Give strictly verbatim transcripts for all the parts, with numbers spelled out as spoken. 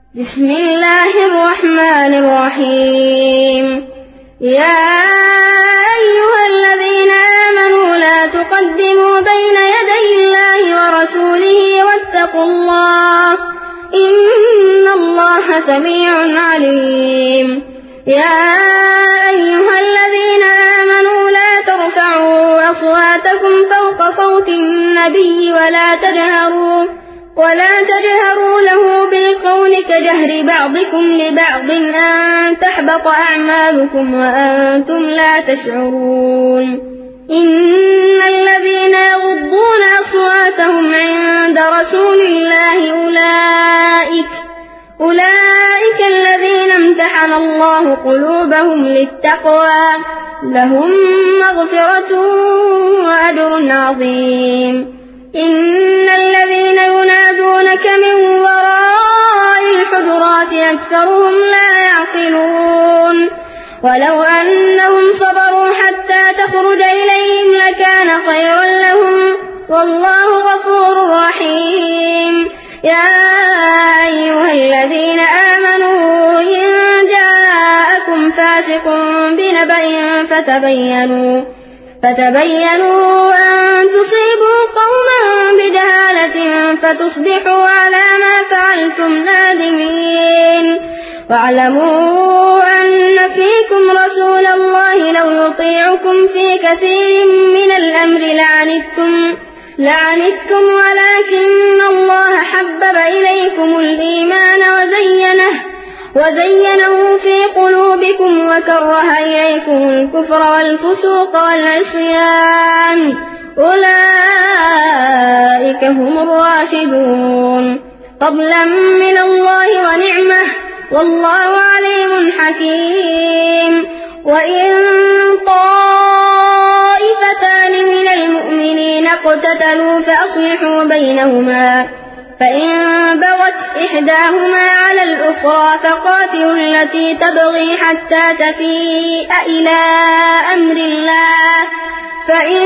بسم الله الرحمن الرحيم. يا أيها الذين آمنوا لا تقدموا بين يدي الله ورسوله واتقوا الله إن الله سميع عليم. يا أيها الذين آمنوا لا ترفعوا أصواتكم فوق صوت النبي ولا تجهروا ولا تجهروا له بالقول كجهر بعضكم لبعض أن تحبط أعمالكم وأنتم لا تشعرون. إن الذين يغضون أصواتهم عند رسول الله أولئك أولئك الذين امتحن الله قلوبهم للتقوى لهم مغفرة وأجر عظيم. إن الذين ينادونك من وراء الحجرات أكثرهم لا يعقلون. ولو أنهم صبروا حتى تخرج إليهم لكان خيرا لهم والله غفور رحيم. يا أيها الذين آمنوا إن جاءكم فاسق بنبأ فتبينوا فتبينوا أن تصيبوا قوما بجهالة فتصبحوا على ما فعلتم نادمين. واعلموا أن فيكم رسول الله لو يطيعكم في كثير من الأمر لعنتم لعنتم ولكن الله حبب إليكم الإيمان وزينه وزينه في قلوبكم وكره إليكم الكفر والفسوق والعصيان أولئك هم الراشدون فضلا من الله ونعمه والله عليم حكيم. وإن طائفتان من المؤمنين اقتتلوا فأصلحوا بينهما فإن بغت إحداهما على الأخرى فقاتلوا التي تبغي حتى تفيء إلى أمر الله فإن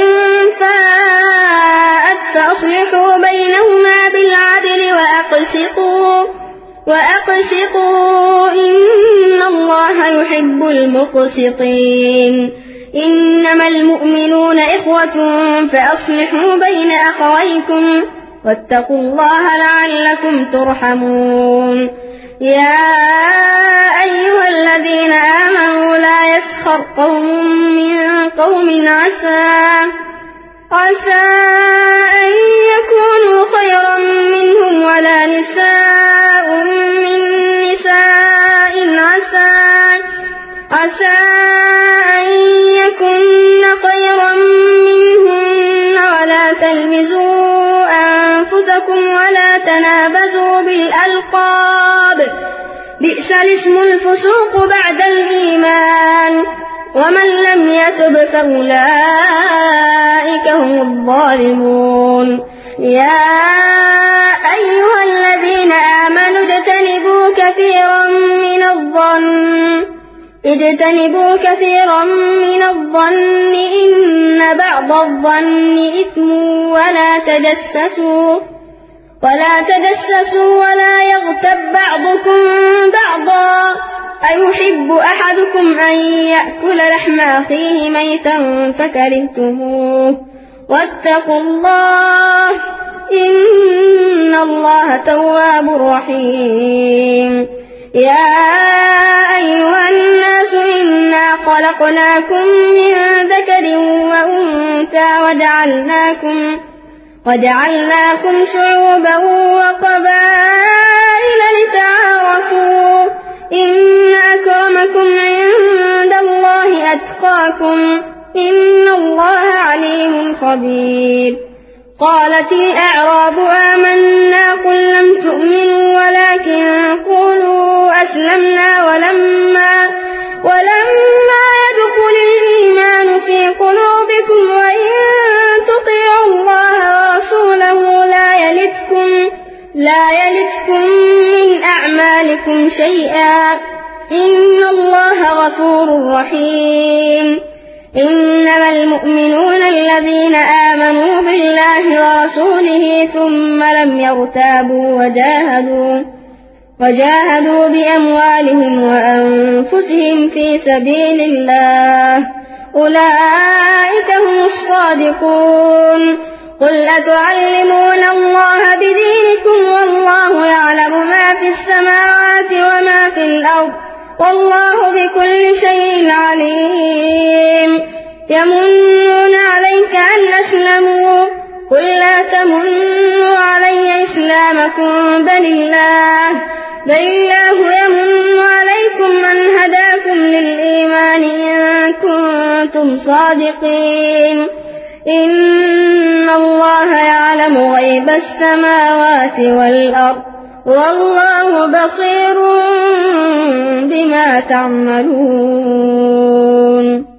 فاءت فأصلحوا بينهما بالعدل وأقسطوا وأقسطوا إن الله يحب المقسطين. إنما المؤمنون إخوة فأصلحوا بين أخويكم واتقوا الله لعلكم ترحمون. يا أيها الذين آمنوا لا يسخر قوم من قوم عسى عسى أن يكونوا خيرا منهم ولا نساء من نساء عسى عسى أن يكن خيرا منهن ولا تلمزوا أنفسكم ولا تنابزوا بالألقاب بئس الاسم الفسوق بعد الإيمان ومن لم يتب فأولئك هم الظالمون. يا أيها الذين آمنوا اجتنبوا كثيرا من الظن اجتنبوا كثيرا من الظن إن بعض الظن إثم ولا تجسسوا ولا تجسسوا ولا يغتب بعضكم بعضا أيحب أحدكم أن يأكل لحم أخيه ميتا فكرهتموه واتقوا الله إن الله تواب رحيم. يا أيها الناس إنا خلقناكم من ذكر وأنثى وجعلناكم وجعلناكم شعوبا وقبائل لتعارفوا إن أكرمكم عند الله أتقاكم إن الله عليم خبير. قالت الأعراب آمنا قل لم تؤمنوا ولكن قولوا أسلمنا ولما ولما يدخل الإيمان في قلوبكم وإن تطيعوا الله ورسوله لا يلتكم لا يلتكم من أعمالكم شيئا إن الله غفور رحيم. إنما المؤمنون الذين آمنوا بالله ورسوله ثم لم يرتابوا وجاهدوا وجاهدوا بأموالهم وأنفسهم في سبيل الله أولئك هم الصادقون. قل أتعلمون الله بدينكم والله يعلم ما في السماوات وما في الأرض والله بكل شيء عليم. يمنون عليك أن أسلموا قل لا تمنوا علي إسلامكم بل الله بل الله يمن عليكم أن هداكم للإيمان إن كنتم صادقين. إن الله يعلم غيب السماوات والأرض والله بصير بما تعملون.